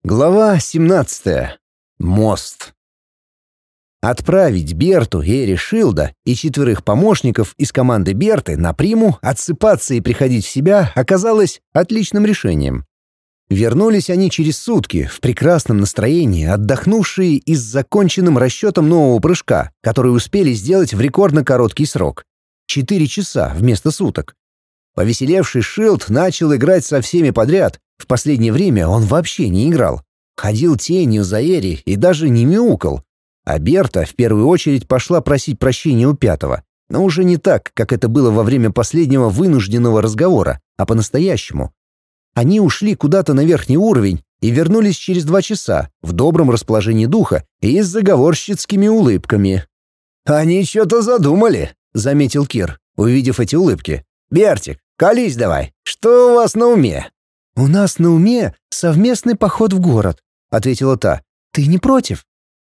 Глава 17. Мост. Отправить Берту, Эри Шилда и 4 помощников из команды Берты на Приму отсыпаться и приходить в себя оказалось отличным решением. Вернулись они через сутки в прекрасном настроении, отдохнувшие и с законченным расчетом нового прыжка, который успели сделать в рекордно короткий срок — 4 часа вместо суток. Повеселевший Шилд начал играть со всеми подряд. В последнее время он вообще не играл. Ходил тенью за Эри и даже не мяукал. А Берта в первую очередь пошла просить прощения у 5-го. Но уже не так, как это было во время последнего вынужденного разговора, а по-настоящему. Они ушли куда-то на верхний уровень и вернулись через 2 часа в добром расположении духа и с заговорщицкими улыбками. «Они что-то задумали», — заметил Кир, увидев эти улыбки. «Бертик, колись давай, что у вас на уме?» «У нас на уме совместный поход в город», — ответила та. «Ты не против?»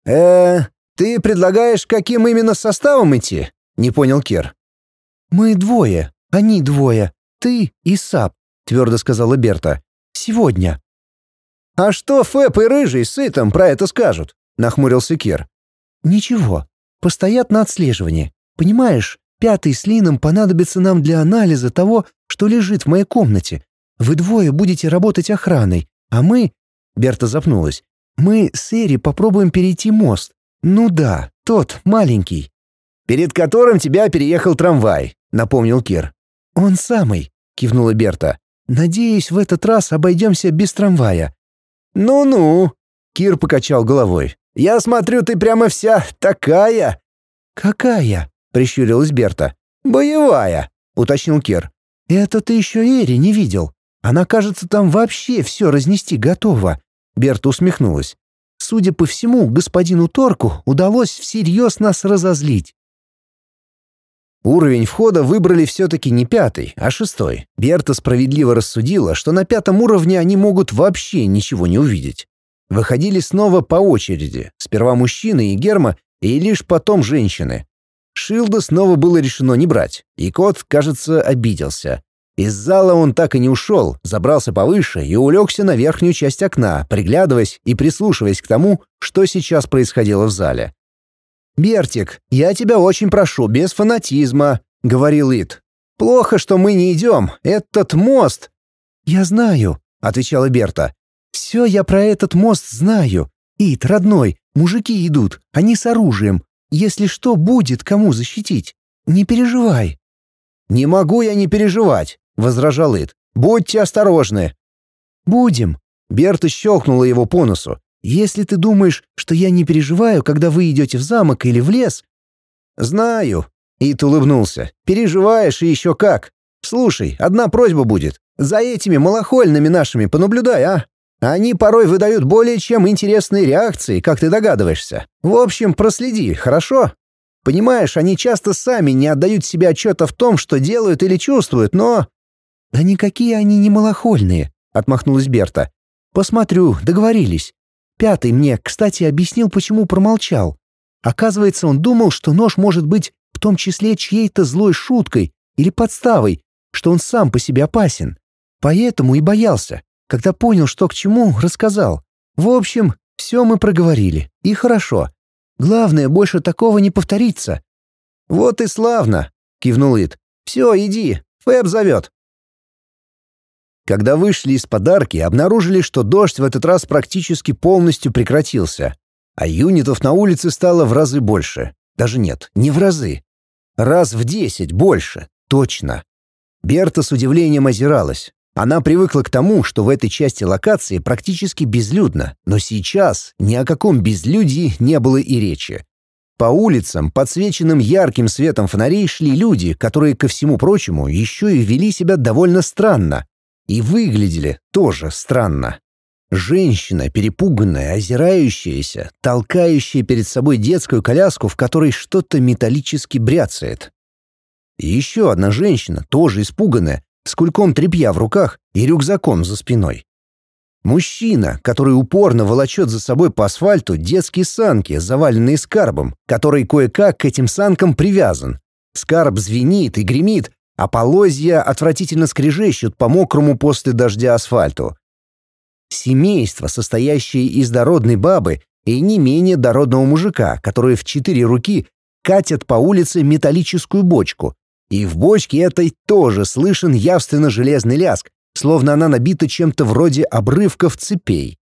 Ты предлагаешь, каким именно составом идти?» — не понял Кир. «Мы двое, они двое, ты и Сап», — твердо сказала Берта. «Сегодня». «А что Фэб и Рыжий с Итом про это скажут?» — нахмурился Кир. «Ничего, постоят на отслеживании. Понимаешь, 5-й с Лином понадобится нам для анализа того, что лежит в моей комнате. Вы двое будете работать охраной, а мы...» Берта запнулась. «Мы с Эри попробуем перейти мост. Ну да, тот, маленький». «Перед которым тебя переехал трамвай», — напомнил Кир. «Он самый», — кивнула Берта. «Надеюсь, в этот раз обойдемся без трамвая». «Ну-ну», — Кир покачал головой. «Я смотрю, ты прямо вся такая». «Какая?» — прищурилась Берта. «Боевая», — уточнил Кир. «Это ты еще Эри не видел. Она, кажется, там вообще все разнести готова». Берта усмехнулась. «Судя по всему, господину Торку удалось всерьез нас разозлить». Уровень входа выбрали все-таки не 5-й, а 6-й. Берта справедливо рассудила, что на 5-м уровне они могут вообще ничего не увидеть. Выходили снова по очереди. Сперва мужчины и Герма, и лишь потом женщины. Шилда снова было решено не брать, и кот, кажется, обиделся. Из зала он так и не ушел, забрался повыше и улегся на верхнюю часть окна, приглядываясь и прислушиваясь к тому, что сейчас происходило в зале. «Бертик, я тебя очень прошу, без фанатизма», — говорил Ит. «Плохо, что мы не идем. Этот мост...» «Я знаю», — отвечала Берта. «Все я про этот мост знаю. Ит, родной, мужики идут, они с оружием. Если что, будет кому защитить. Не переживай». «Не могу я не переживать», — возражал Ит. «Будьте осторожны». «Будем». Берта щелкнула его по носу. «Если ты думаешь, что я не переживаю, когда вы идете в замок или в лес...» «Знаю», — Ит улыбнулся. «Переживаешь и еще как. Слушай, одна просьба будет. За этими малохольными нашими понаблюдай, а? Они порой выдают более чем интересные реакции, как ты догадываешься. В общем, проследи, хорошо? Понимаешь, они часто сами не отдают себе отчета в том, что делают или чувствуют, но...» «Да никакие они не малохольные», — отмахнулась Берта. «Посмотрю, договорились. 5-й мне, кстати, объяснил, почему промолчал. Оказывается, он думал, что нож может быть в том числе чьей-то злой шуткой или подставой, что он сам по себе опасен. Поэтому и боялся. Когда понял, что к чему, рассказал. В общем, все мы проговорили. И хорошо. Главное, больше такого не повторится». «Вот и славно», — кивнул Ит. «Все, иди, Фэб зовет». Когда вышли из подарки, обнаружили, что дождь в этот раз практически полностью прекратился, а юнитов на улице стало в разы больше. Даже нет, не в разы. Раз в 10 больше, точно. Берта с удивлением озиралась. Она привыкла к тому, что в этой части локации практически безлюдно, но сейчас ни о каком безлюдье не было и речи. По улицам, подсвеченным ярким светом фонарей, шли люди, которые, ко всему прочему, еще и вели себя довольно странно. И выглядели тоже странно. Женщина, перепуганная, озирающаяся, толкающая перед собой детскую коляску, в которой что-то металлически бряцает. И еще одна женщина, тоже испуганная, с кульком тряпья в руках и рюкзаком за спиной. Мужчина, который упорно волочет за собой по асфальту детские санки, заваленные скарбом, который кое-как к этим санкам привязан. Скарб звенит и гремит, а полозья отвратительно скрежещут по мокрому после дождя асфальту. Семейство, состоящее из дородной бабы и не менее дородного мужика, которые в 4 руки катят по улице металлическую бочку. И в бочке этой тоже слышен явственно железный лязг, словно она набита чем-то вроде обрывков цепей.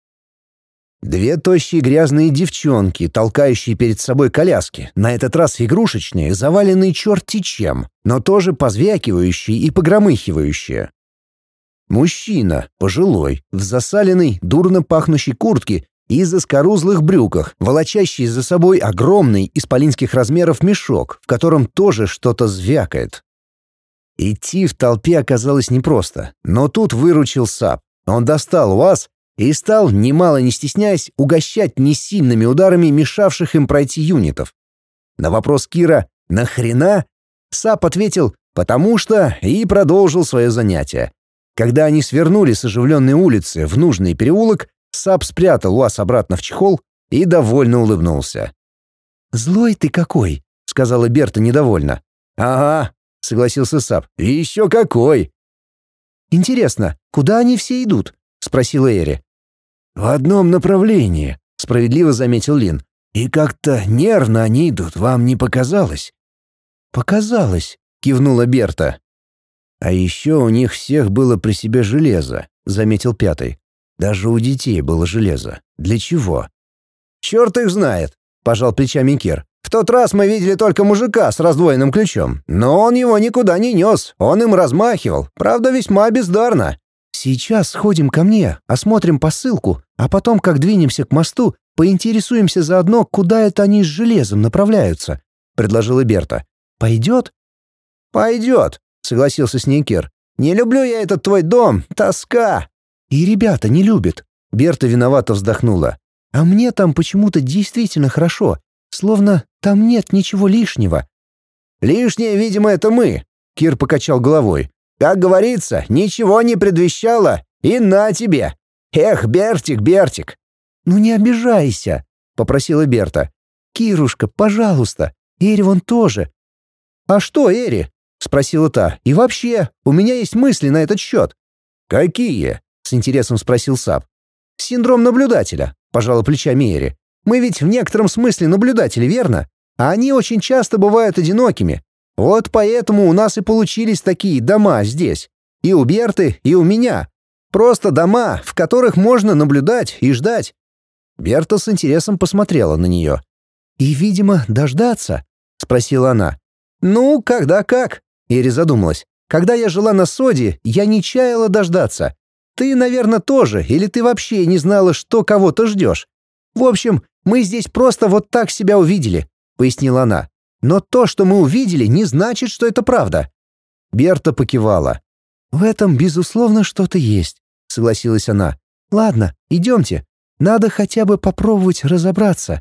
2 тощие грязные девчонки, толкающие перед собой коляски, на этот раз игрушечные, заваленные черти чем, но тоже позвякивающие и погромыхивающие. Мужчина, пожилой, в засаленной, дурно пахнущей куртке и заскорузлых брюках, волочащий за собой огромный исполинских размеров мешок, в котором тоже что-то звякает. Идти в толпе оказалось непросто, но тут выручил Сап. Он достал УАЗ и стал, немало не стесняясь, угощать несильными ударами мешавших им пройти юнитов. На вопрос Кира «Нахрена?» Сап ответил «Потому что» и продолжил свое занятие. Когда они свернули с оживленной улицы в нужный переулок, Сап спрятал УАЗ обратно в чехол и довольно улыбнулся. «Злой ты какой!» — сказала Берта недовольно. «Ага», — согласился Сап, — «и еще какой!» «Интересно, куда они все идут?» — спросила Эри. «В одном направлении», — справедливо заметил Лин. «И как-то нервно они идут, вам не показалось?» «Показалось», — кивнула Берта. «А еще у них всех было при себе железо», — заметил 5. «Даже у детей было железо. Для чего?» «Черт их знает», — пожал плечами Кир. «В тот раз мы видели только мужика с раздвоенным ключом, но он его никуда не нес, он им размахивал, правда, весьма бездарно». «Сейчас сходим ко мне, осмотрим посылку, а потом, как двинемся к мосту, поинтересуемся заодно, куда это они с железом направляются», — предложила Берта. «Пойдет?» «Пойдет», — согласился с ней Кир. «Не люблю я этот твой дом, тоска». «И ребята не любят», — Берта виновато вздохнула. «А мне там почему-то действительно хорошо, словно там нет ничего лишнего». «Лишнее, видимо, это мы», — Кир покачал головой. «Как говорится, ничего не предвещало, и на тебе. Эх, Бертик, Бертик». «Ну не обижайся», — попросила Берта. «Кирушка, пожалуйста, Эри вон тоже». «А что, Эри?» — спросила та. «И вообще, у меня есть мысли на этот счет». «Какие?» — с интересом спросил Сап. «Синдром наблюдателя», — пожала плечами Эри. «Мы ведь в некотором смысле наблюдатели, верно? А они очень часто бывают одинокими. Вот поэтому у нас и получились такие дома здесь. И у Берты, и у меня. Просто дома, в которых можно наблюдать и ждать». Берта с интересом посмотрела на нее. «И, видимо, дождаться?» — спросила она. «Ну, когда как?» — Эри задумалась. «Когда я жила на Соде, я не чаяла дождаться. Ты, наверное, тоже, или ты вообще не знала, что кого-то ждешь? В общем, мы здесь просто вот так себя увидели», — пояснила она. «Но то, что мы увидели, не значит, что это правда». Берта покивала. «В этом, безусловно, что-то есть», — согласилась она. «Ладно, идемте. Надо хотя бы попробовать разобраться».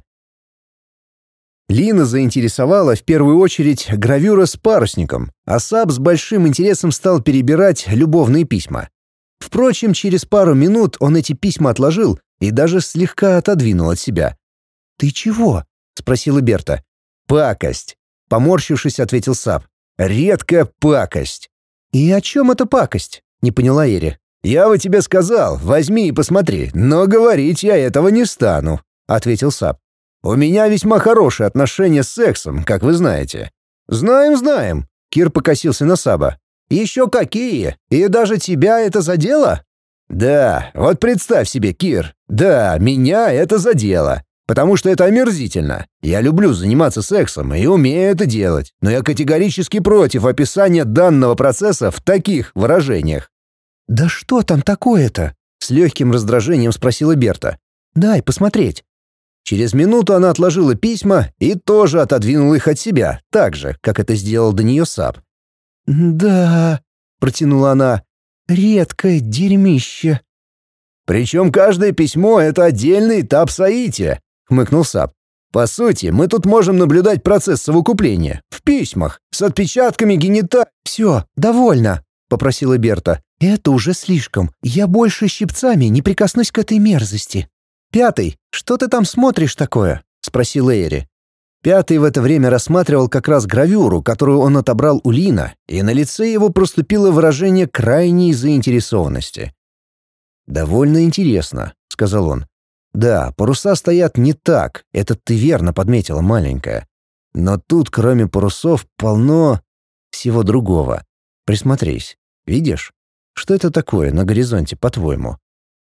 Лина заинтересовала в первую очередь гравюра с парусником, а Сап с большим интересом стал перебирать любовные письма. Впрочем, через пару минут он эти письма отложил и даже слегка отодвинул от себя. «Ты чего?» — спросила Берта. «Пакость», — поморщившись, ответил Сап. «Редкая пакость». «И о чем эта пакость?» — не поняла Эри. «Я бы тебе сказал, возьми и посмотри, но говорить я этого не стану», — ответил Сап. «У меня весьма хорошие отношения с сексом, как вы знаете». «Знаем, знаем», — Кир покосился на Саба. «Еще какие? И даже тебя это задело?» «Да, вот представь себе, Кир. Да, меня это задело. Потому что это омерзительно. Я люблю заниматься сексом и умею это делать, но я категорически против описания данного процесса в таких выражениях». «Да что там такое-то?» — с легким раздражением спросила Берта. «Дай посмотреть». Через минуту она отложила письма и тоже отодвинула их от себя, так же, как это сделал до нее Сап. «Да», — протянула она, — «редкое дерьмище». «Причем каждое письмо — это отдельный этап соития», — хмыкнул Сап. «По сути, мы тут можем наблюдать процесс совокупления. В письмах, с отпечатками генита...» «Все, довольно», — попросила Берта. «Это уже слишком. Я больше щипцами не прикоснусь к этой мерзости». «Пятый, что ты там смотришь такое?» — спросила Эри. Пятый в это время рассматривал как раз гравюру, которую он отобрал у Лина, и на лице его проступило выражение крайней заинтересованности. «Довольно интересно», — сказал он. «Да, паруса стоят не так, это ты верно подметила, маленькая. Но тут, кроме парусов, полно всего другого. Присмотрись. Видишь? Что это такое на горизонте, по-твоему?»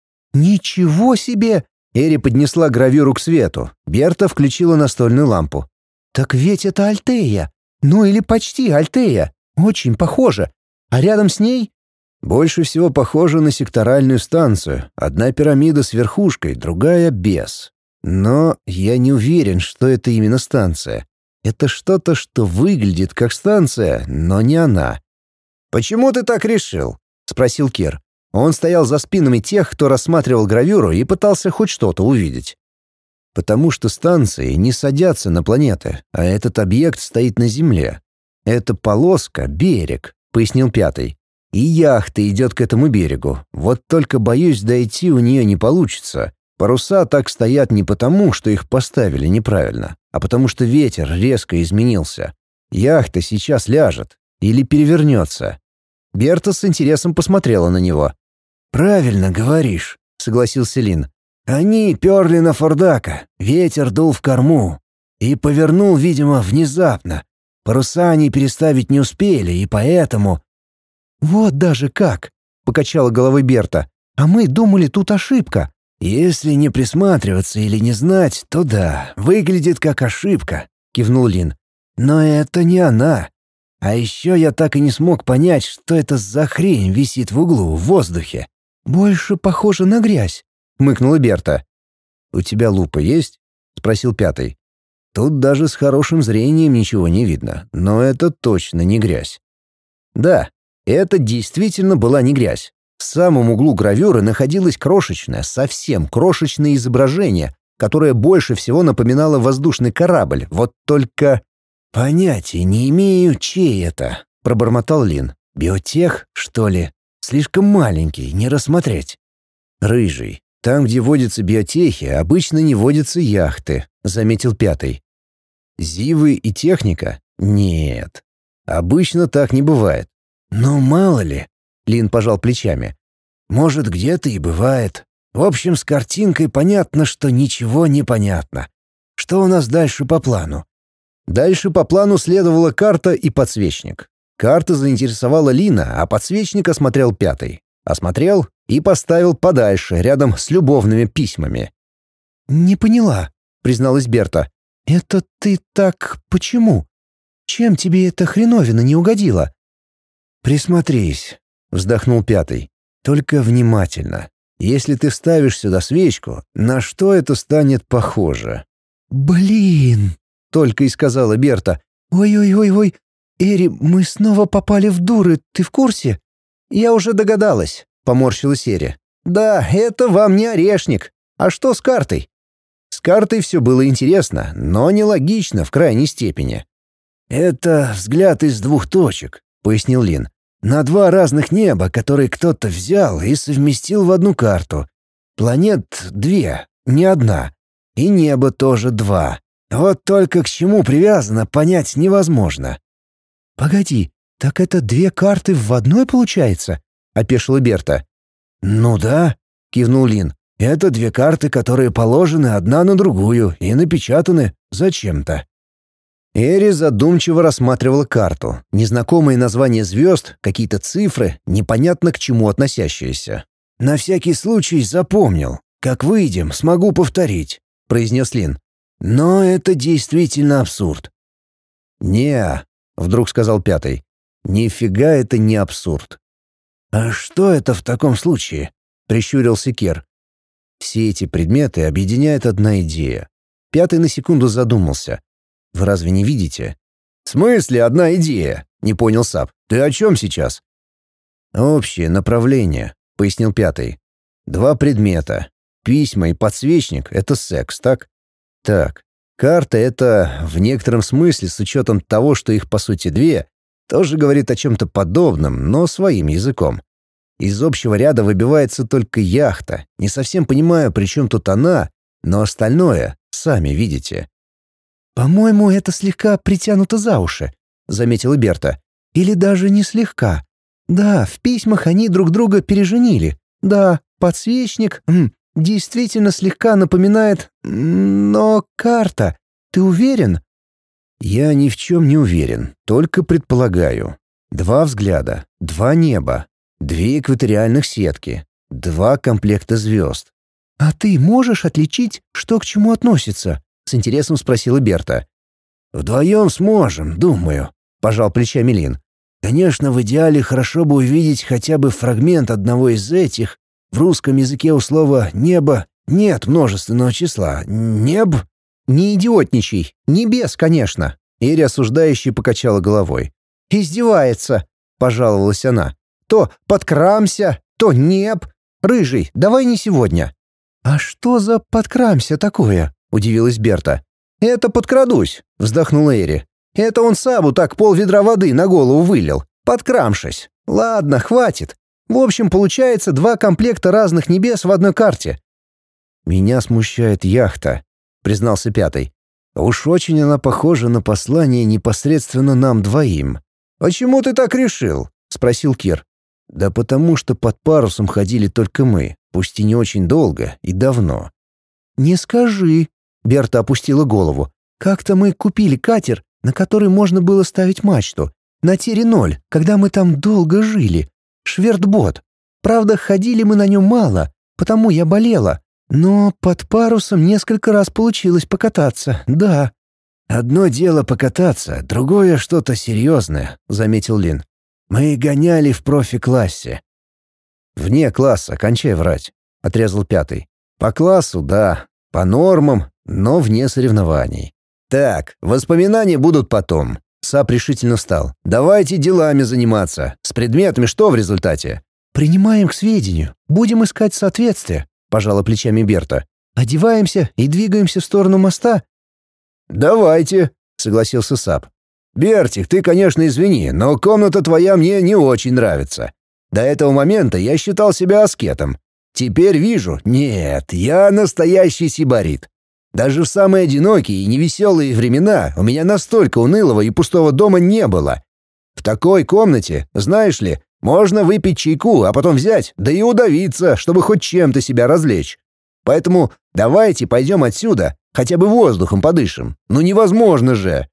«Ничего себе!» Эри поднесла гравюру к свету. Берта включила настольную лампу. «Так ведь это Альтея. Ну или почти Альтея. Очень похоже. А рядом с ней...» «Больше всего похоже на секторальную станцию. Одна пирамида с верхушкой, другая без. Но я не уверен, что это именно станция. Это что-то, что выглядит как станция, но не она». «Почему ты так решил?» — спросил Кир. Он стоял за спинами тех, кто рассматривал гравюру и пытался хоть что-то увидеть. «Потому что станции не садятся на планеты, а этот объект стоит на Земле. Эта полоска — берег», — пояснил Пятый. «И яхта идет к этому берегу. Вот только, боюсь, дойти у нее не получится. Паруса так стоят не потому, что их поставили неправильно, а потому что ветер резко изменился. Яхта сейчас ляжет или перевернется». Берта с интересом посмотрела на него. «Правильно говоришь», — согласился Лин. «Они перли на Фордака, ветер дул в корму. И повернул, видимо, внезапно. Паруса они переставить не успели, и поэтому...» «Вот даже как!» — покачала головой Берта. «А мы думали, тут ошибка». «Если не присматриваться или не знать, то да, выглядит как ошибка», — кивнул Лин. «Но это не она. А еще я так и не смог понять, что это за хрень висит в углу, в воздухе». «Больше похоже на грязь», — хмыкнула Берта. «У тебя лупа есть?» — спросил Пятый. «Тут даже с хорошим зрением ничего не видно, но это точно не грязь». Да, это действительно была не грязь. В самом углу гравюры находилось крошечное, совсем крошечное изображение, которое больше всего напоминало воздушный корабль, вот только... «Понятия не имею, чей это», — пробормотал Лин. «Биотех, что ли? Слишком маленький, не рассмотреть». «Рыжий. Там, где водятся биотехи, обычно не водятся яхты», — заметил Пятый. «Зивы и техника? Нет. Обычно так не бывает». «Ну, мало ли», — Лин пожал плечами. «Может, где-то и бывает. В общем, с картинкой понятно, что ничего не понятно. Что у нас дальше по плану?» Дальше по плану следовала карта и подсвечник. Карта заинтересовала Лина, а подсвечник осмотрел Пятый. Осмотрел и поставил подальше, рядом с любовными письмами. «Не поняла», — призналась Берта. «Это ты так почему? Чем тебе эта хреновина не угодила?» «Присмотрись», — вздохнул Пятый. «Только внимательно. Если ты вставишь сюда свечку, на что это станет похоже?» «Блин», — только и сказала Берта. «Ой-ой-ой-ой, Эри, мы снова попали в дуры, ты в курсе?» «Я уже догадалась», — поморщилась Эри. «Да, это вам не орешник. А что с картой?» С картой все было интересно, но нелогично в крайней степени. «Это взгляд из двух точек», — пояснил Лин. «На два разных неба, которые кто-то взял и совместил в одну карту. Планет две, не одна. И небо тоже два. Вот только к чему привязано, понять невозможно». «Погоди, так это две карты в одной получается?» — опешила Берта. «Ну да», — кивнул Лин. «Это две карты, которые положены одна на другую и напечатаны зачем-то». Эри задумчиво рассматривала карту. Незнакомые названия звезд, какие-то цифры, непонятно к чему относящиеся. «На всякий случай запомнил. Как выйдем, смогу повторить», — произнес Лин. «Но это действительно абсурд». «Не-а», вдруг сказал Пятый. «Нифига это не абсурд». «А что это в таком случае?» — прищурился Кир. «Все эти предметы объединяет одна идея». Пятый на секунду задумался. «Вы разве не видите?» «В смысле одна идея?» — не понял Сап. «Ты о чем сейчас?» «Общее направление», — пояснил Пятый. «Два предмета. Письма и подсвечник — это секс, так?» «Так. Карта — это, в некотором смысле, с учетом того, что их по сути две, тоже говорит о чем-то подобном, но своим языком. Из общего ряда выбивается только яхта. Не совсем понимаю, при чем тут она, но остальное сами видите». «По-моему, это слегка притянуто за уши», — заметила Берта. «Или даже не слегка. Да, в письмах они друг друга переженили. Да, подсвечник действительно слегка напоминает... Но карта. Ты уверен?» «Я ни в чем не уверен, только предполагаю. 2 взгляда, 2 неба, 2 экваториальных сетки, 2 комплекта звезд». «А ты можешь отличить, что к чему относится?» — с интересом спросила Берта. «Вдвоем сможем, думаю», — пожал плечами Лин. «Конечно, в идеале хорошо бы увидеть хотя бы фрагмент одного из этих. В русском языке у слова «небо» нет множественного числа. Неб...» «Не идиотничай. Небес, конечно». Эри осуждающе покачала головой. «Издевается», — пожаловалась она. «То подкрамся, то неб. Рыжий, давай не сегодня». «А что за подкрамся такое?» — удивилась Берта. «Это подкрадусь», — вздохнула Эри. «Это он Сабу так пол-ведра воды на голову вылил, подкрамшись. Ладно, хватит. В общем, получается 2 комплекта разных небес в одной карте». «Меня смущает яхта», — признался Пятый. «Уж очень она похожа на послание непосредственно нам двоим». «Почему ты так решил?» — спросил Кир. «Да потому что под парусом ходили только мы, пусть и не очень долго и давно». «Не скажи», — Берта опустила голову. «Как-то мы купили катер, на который можно было ставить мачту. На Тере-0, когда мы там долго жили. Швертбот. Правда, ходили мы на нем мало, потому я болела. Но под парусом несколько раз получилось покататься, да». «Одно дело покататься, другое что-то серьезное», — заметил Лин. «Мы гоняли в профи-классе». «Вне класса, кончай врать», — отрезал Пятый. «По классу, да, по нормам, но вне соревнований». «Так, воспоминания будут потом». Сап решительно встал. «Давайте делами заниматься. С предметами что в результате?» «Принимаем к сведению. Будем искать соответствие», — пожала плечами Берта. «Одеваемся и двигаемся в сторону моста». «Давайте», — согласился Сап. «Бертик, ты, конечно, извини, но комната твоя мне не очень нравится. До этого момента я считал себя аскетом. Теперь вижу, нет, я настоящий сибарит. Даже в самые одинокие и невеселые времена у меня настолько унылого и пустого дома не было. В такой комнате, знаешь ли, можно выпить чайку, а потом взять, да и удавиться, чтобы хоть чем-то себя развлечь. Поэтому давайте пойдем отсюда, хотя бы воздухом подышим. Ну невозможно же!»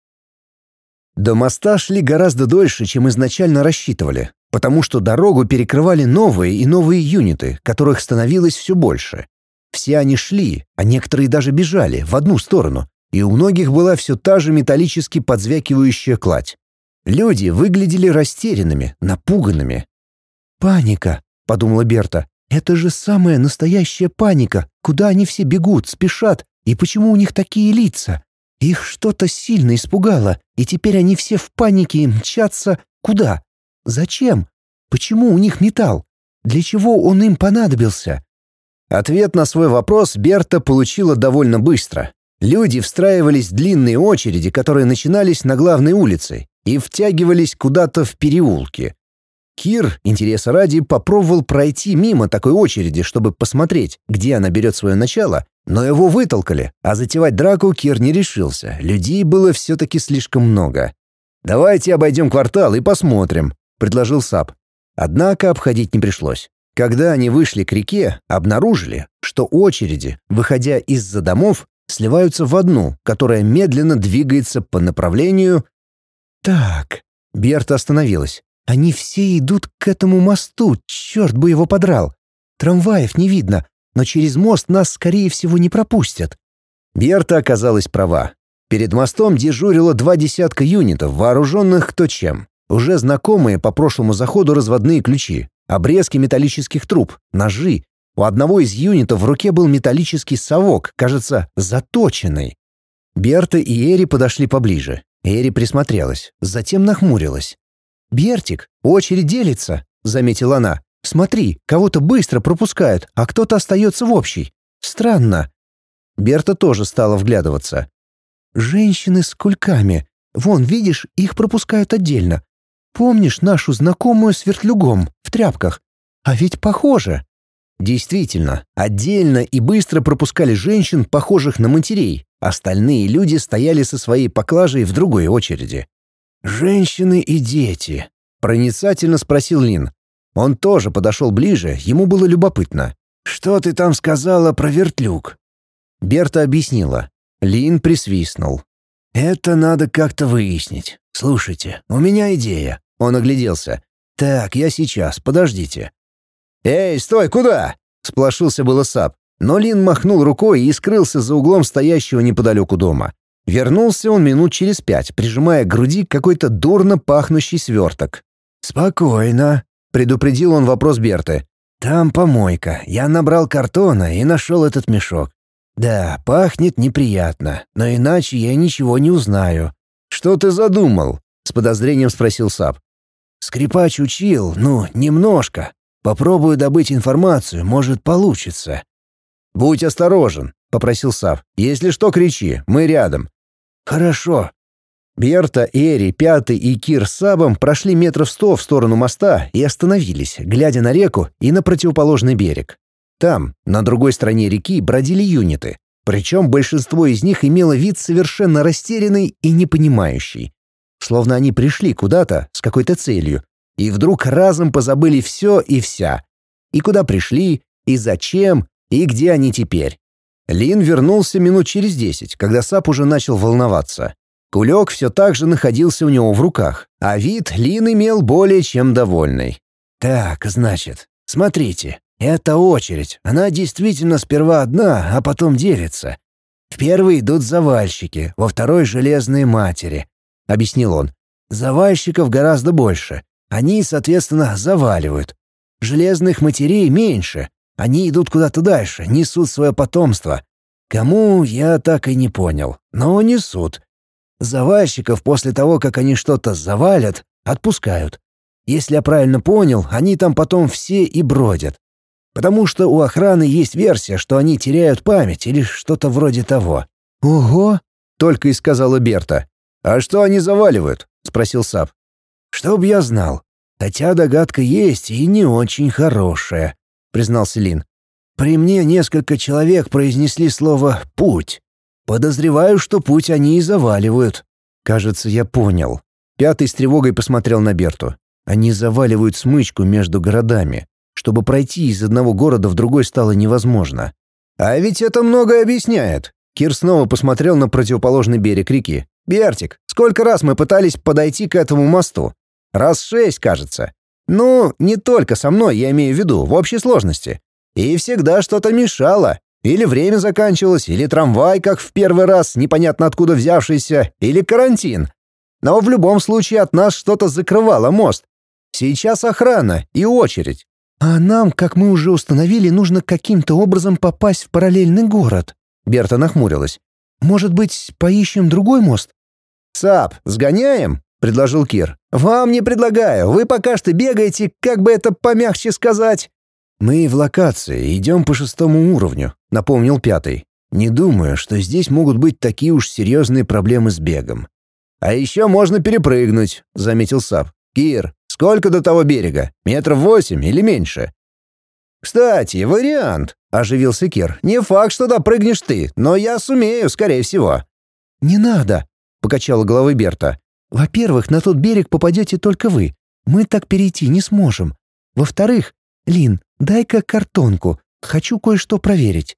До моста шли гораздо дольше, чем изначально рассчитывали, потому что дорогу перекрывали новые и новые юниты, которых становилось все больше. Все они шли, а некоторые даже бежали в одну сторону, и у многих была все та же металлически подзвякивающая кладь. Люди выглядели растерянными, напуганными. «Паника», — подумала Берта. «Это же самая настоящая паника. Куда они все бегут, спешат, и почему у них такие лица? Их что-то сильно испугало, и теперь они все в панике мчатся... Куда? Зачем? Почему у них металл? Для чего он им понадобился?» Ответ на свой вопрос Берта получила довольно быстро. Люди встраивались в длинные очереди, которые начинались на главной улице, и втягивались куда-то в переулки. Кир, интереса ради, попробовал пройти мимо такой очереди, чтобы посмотреть, где она берет свое начало, но его вытолкали, а затевать драку Кир не решился, людей было все-таки слишком много. «Давайте обойдем квартал и посмотрим», — предложил Сап. Однако обходить не пришлось. Когда они вышли к реке, обнаружили, что очереди, выходя из-за домов, сливаются в одну, которая медленно двигается по направлению... «Так», — Берта остановилась. «Они все идут к этому мосту, черт бы его подрал. Трамваев не видно, но через мост нас, скорее всего, не пропустят». Берта оказалась права. Перед мостом дежурило 2 десятка юнитов, вооруженных кто чем. Уже знакомые по прошлому заходу разводные ключи, обрезки металлических труб, ножи. У одного из юнитов в руке был металлический совок, кажется, заточенный. Берта и Эри подошли поближе. Эри присмотрелась, затем нахмурилась. «Бертик, очередь делится», — заметила она. «Смотри, кого-то быстро пропускают, а кто-то остается в общей. Странно». Берта тоже стала вглядываться. «Женщины с кульками. Вон, видишь, их пропускают отдельно. Помнишь нашу знакомую с вертлюгом в тряпках? А ведь похоже». Действительно, отдельно и быстро пропускали женщин, похожих на матерей. Остальные люди стояли со своей поклажей в другой очереди. «Женщины и дети», — проницательно спросил Лин. Он тоже подошел ближе, ему было любопытно. «Что ты там сказала про вертлюг?» Берта объяснила. Лин присвистнул. «Это надо как-то выяснить. Слушайте, у меня идея». Он огляделся. «Так, я сейчас, подождите». «Эй, стой, куда?» — сполошился было Сап. Но Лин махнул рукой и скрылся за углом стоящего неподалеку дома. Вернулся он минут через 5, прижимая к груди какой-то дурно пахнущий сверток. «Спокойно», — предупредил он вопрос Берты. «Там помойка. Я набрал картона и нашел этот мешок. Да, пахнет неприятно, но иначе я ничего не узнаю». «Что ты задумал?» — с подозрением спросил Сап. «Скрипач учил, немножко. Попробую добыть информацию, может, получится». «Будь осторожен», — попросил Сап. «Если что, кричи, мы рядом». «Хорошо». Берта, Эри, Пятый и Кир с Сабом прошли метров 100 в сторону моста и остановились, глядя на реку и на противоположный берег. Там, на другой стороне реки, бродили юниты. Причем большинство из них имело вид совершенно растерянный и непонимающий. Словно они пришли куда-то с какой-то целью, и вдруг разом позабыли все и вся. И куда пришли, и зачем, и где они теперь. Лин вернулся минут через 10, когда Сап уже начал волноваться. Кулек все так же находился у него в руках, а вид Лин имел более чем довольный. «Так, значит, смотрите, это очередь. Она действительно сперва одна, а потом делится. В первой идут завальщики, во второй — железные матери», — объяснил он. «Завальщиков гораздо больше. Они, соответственно, заваливают. Железных матерей меньше. Они идут куда-то дальше, несут свое потомство. Кому, я так и не понял, но несут. Завальщиков после того, как они что-то завалят, отпускают. Если я правильно понял, они там потом все и бродят. Потому что у охраны есть версия, что они теряют память или что-то вроде того». «Ого!» — только и сказала Берта. «А что они заваливают?» — спросил Сап. «Чтоб я знал. Хотя догадка есть и не очень хорошая», — признался Лин. «При мне несколько человек произнесли слово «путь». Подозреваю, что путь они и заваливают». «Кажется, я понял». Пятый с тревогой посмотрел на Берту. «Они заваливают смычку между городами. Чтобы пройти из одного города в другой стало невозможно». «А ведь это многое объясняет». Кир снова посмотрел на противоположный берег реки. «Бертик, сколько раз мы пытались подойти к этому мосту? Раз 6, кажется. Не только со мной, я имею в виду, в общей сложности. И всегда что-то мешало. Или время заканчивалось, или трамвай, как в первый раз, непонятно откуда взявшийся, или карантин. Но в любом случае от нас что-то закрывало мост. Сейчас охрана и очередь». «А нам, как мы уже установили, нужно каким-то образом попасть в параллельный город», — Берта нахмурилась. «Может быть, поищем другой мост?» «Сап, сгоняем?» — предложил Кир. «Вам не предлагаю, вы пока что бегаете, как бы это помягче сказать». «Мы в локации, идем по 6-му уровню», — напомнил Пятый. «Не думаю, что здесь могут быть такие уж серьезные проблемы с бегом». «А еще можно перепрыгнуть», — заметил Сап. «Кир, сколько до того берега? 8 метров или меньше?» «Кстати, вариант», — оживился Кир. «Не факт, что допрыгнешь ты, но я сумею, скорее всего». «Не надо», — покачала головой Берта. «Во-первых, на тот берег попадете только вы. Мы так перейти не сможем. Во-вторых, Лин, дай-ка картонку. Хочу кое-что проверить».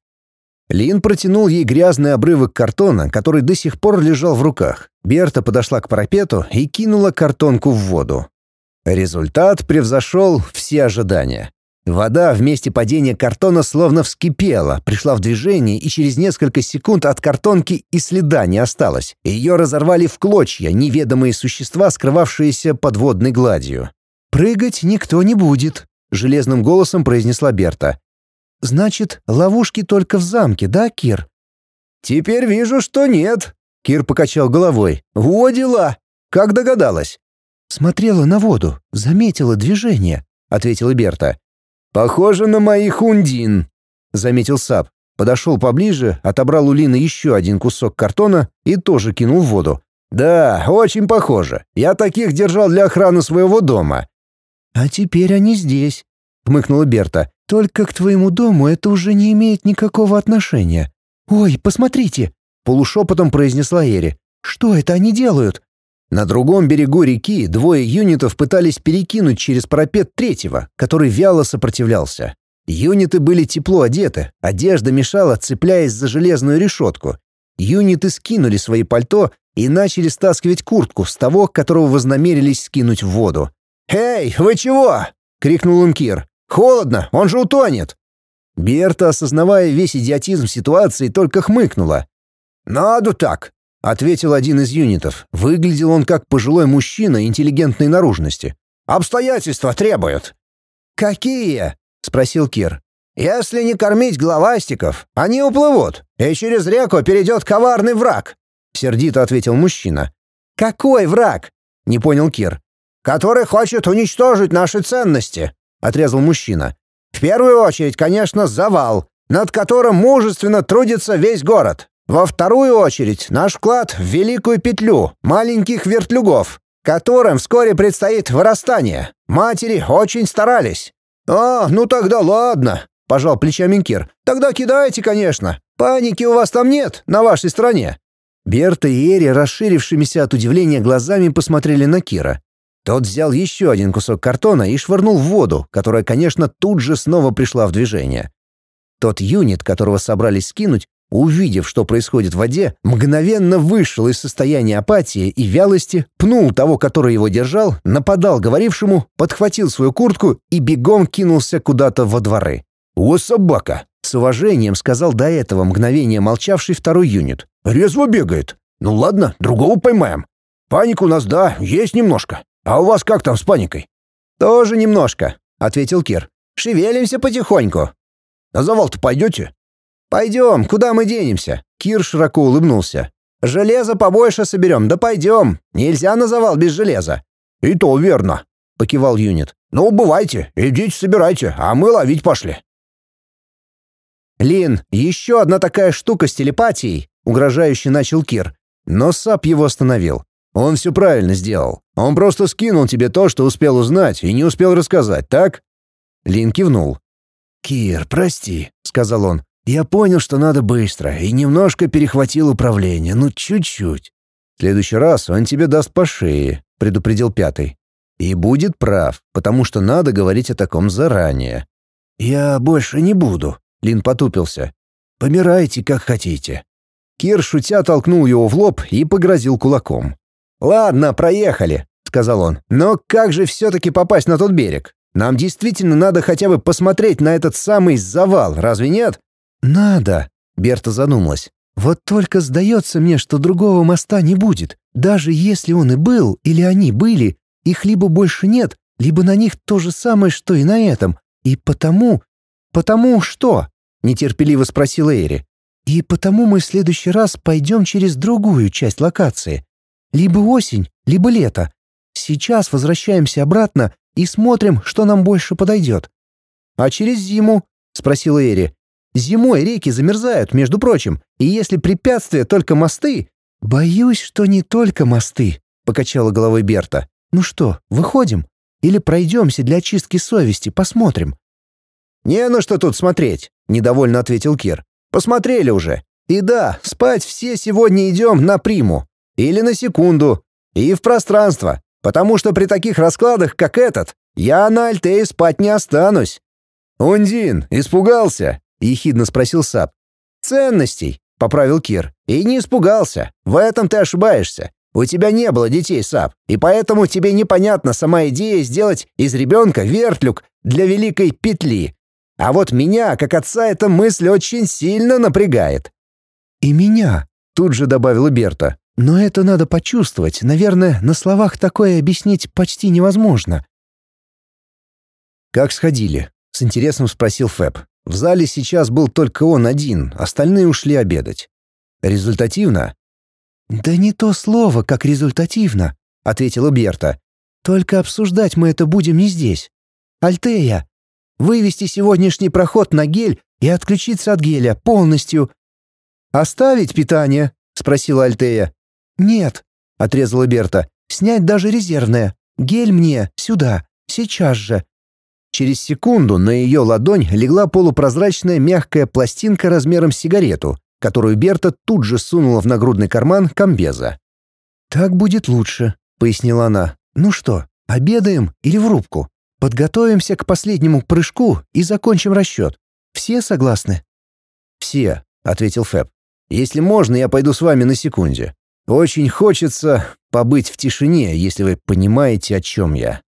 Лин протянул ей грязный обрывок картона, который до сих пор лежал в руках. Берта подошла к парапету и кинула картонку в воду. Результат превзошел все ожидания. Вода в месте падения картона словно вскипела, пришла в движение, и через несколько секунд от картонки и следа не осталось. Ее разорвали в клочья неведомые существа, скрывавшиеся под водной гладью. «Прыгать никто не будет», — железным голосом произнесла Берта. «Значит, ловушки только в замке, да, Кир?» «Теперь вижу, что нет», — Кир покачал головой. «Во дела! Как догадалась?» «Смотрела на воду, заметила движение», — ответила Берта. «Похоже на моих ундин», — заметил Сап. Подошел поближе, отобрал у Лины еще один кусок картона и тоже кинул в воду. «Да, очень похоже. Я таких держал для охраны своего дома». «А теперь они здесь», — хмыкнула Берта. «Только к твоему дому это уже не имеет никакого отношения». «Ой, посмотрите», — полушепотом произнесла Эри. «Что это они делают?» На другом берегу реки двое юнитов пытались перекинуть через парапет третьего, который вяло сопротивлялся. Юниты были тепло одеты, одежда мешала, цепляясь за железную решетку. Юниты скинули свои пальто и начали стаскивать куртку с того, которого вознамерились скинуть в воду. «Эй, вы чего?» — крикнул им Кир. «Холодно, он же утонет!» Берта, осознавая весь идиотизм ситуации, только хмыкнула. «Надо так!» — ответил один из юнитов. Выглядел он как пожилой мужчина интеллигентной наружности. «Обстоятельства требуют». «Какие?» — спросил Кир. «Если не кормить головастиков, они уплывут, и через реку перейдет коварный враг», — сердито ответил мужчина. «Какой враг?» — не понял Кир. «Который хочет уничтожить наши ценности», — отрезал мужчина. «В первую очередь, конечно, завал, над которым мужественно трудится весь город. Во вторую очередь, наш вклад в великую петлю маленьких вертлюгов, которым вскоре предстоит вырастание. Матери очень старались». «А, ну тогда ладно», — пожал плечами Кир. «Тогда кидайте, конечно. Паники у вас там нет, на вашей стороне». Берта и Эри, расширившимися от удивления глазами, посмотрели на Кира. Тот взял еще один кусок картона и швырнул в воду, которая, конечно, тут же снова пришла в движение. Тот юнит, которого собрались скинуть, увидев, что происходит в воде, мгновенно вышел из состояния апатии и вялости, пнул того, который его держал, нападал говорившему, подхватил свою куртку и бегом кинулся куда-то во дворы. «О, собака!» — с уважением сказал до этого мгновения молчавший второй юнит. «Резво бегает. Ну ладно, другого поймаем. Паника у нас, да, есть немножко. А у вас как там с паникой?» «Тоже немножко», — ответил Кир. «Шевелимся потихоньку». «На завал-то пойдете?» «Пойдем, куда мы денемся?» Кир широко улыбнулся. «Железа побольше соберем, да пойдем. Нельзя на завал без железа». «И то верно», — покивал юнит. «Ну, бывайте, идите собирайте, а мы ловить пошли». «Лин, еще одна такая штука с телепатией», — угрожающе начал Кир. Но Сап его остановил. «Он все правильно сделал. Он просто скинул тебе то, что успел узнать, и не успел рассказать, так?» Лин кивнул. «Кир, прости», — сказал он. «Я понял, что надо быстро, и немножко перехватил управление, ну чуть-чуть». «В следующий раз он тебе даст по шее», — предупредил пятый. «И будет прав, потому что надо говорить о таком заранее». «Я больше не буду», — Лин потупился. «Помирайте, как хотите». Кир, шутя, толкнул его в лоб и погрозил кулаком. «Ладно, проехали», — сказал он. «Но как же все-таки попасть на тот берег? Нам действительно надо хотя бы посмотреть на этот самый завал, разве нет?» «Надо», — Берта задумалась. «Вот только сдается мне, что другого моста не будет. Даже если он и был, или они были, их либо больше нет, либо на них то же самое, что и на этом. И потому...» «Потому что?» — нетерпеливо спросила Эри. «И потому мы в следующий раз пойдем через другую часть локации. Либо осень, либо лето. Сейчас возвращаемся обратно и смотрим, что нам больше подойдет». «А через зиму?» — спросила Эри. «Зимой реки замерзают, между прочим, и если препятствие только мосты...» «Боюсь, что не только мосты», — покачала головой Берта. «Ну что, выходим? Или пройдемся для очистки совести, посмотрим?» «Не на что тут смотреть», — недовольно ответил Кир. «Посмотрели уже. И да, спать все сегодня идем на приму. Или на секунду. И в пространство. Потому что при таких раскладах, как этот, я на Альтее спать не останусь». «Ундин, испугался?» — ехидно спросил Сап. «Ценностей», — поправил Кир. «И не испугался. В этом ты ошибаешься. У тебя не было детей, Сап, и поэтому тебе непонятна сама идея сделать из ребенка вертлюг для великой петли. А вот меня, как отца, эта мысль очень сильно напрягает». «И меня», — тут же добавила Берта. «Но это надо почувствовать. Наверное, на словах такое объяснить почти невозможно». «Как сходили?» — с интересом спросил Фэб. В зале сейчас был только он один, остальные ушли обедать. «Результативно?» «Да не то слово, как результативно», — ответила Берта. «Только обсуждать мы это будем не здесь. Альтея, вывести сегодняшний проход на гель и отключиться от геля полностью». «Оставить питание?» — спросила Альтея. «Нет», — отрезала Берта. «Снять даже резервное. Гель мне сюда, сейчас же». Через секунду на ее ладонь легла полупрозрачная мягкая пластинка размером с сигарету, которую Берта тут же сунула в нагрудный карман комбеза. «Так будет лучше», пояснила она. «Ну что, обедаем или в рубку? Подготовимся к последнему прыжку и закончим расчет. Все согласны?» «Все», — ответил Фэб. «Если можно, я пойду с вами на секунде. Очень хочется побыть в тишине, если вы понимаете, о чем я».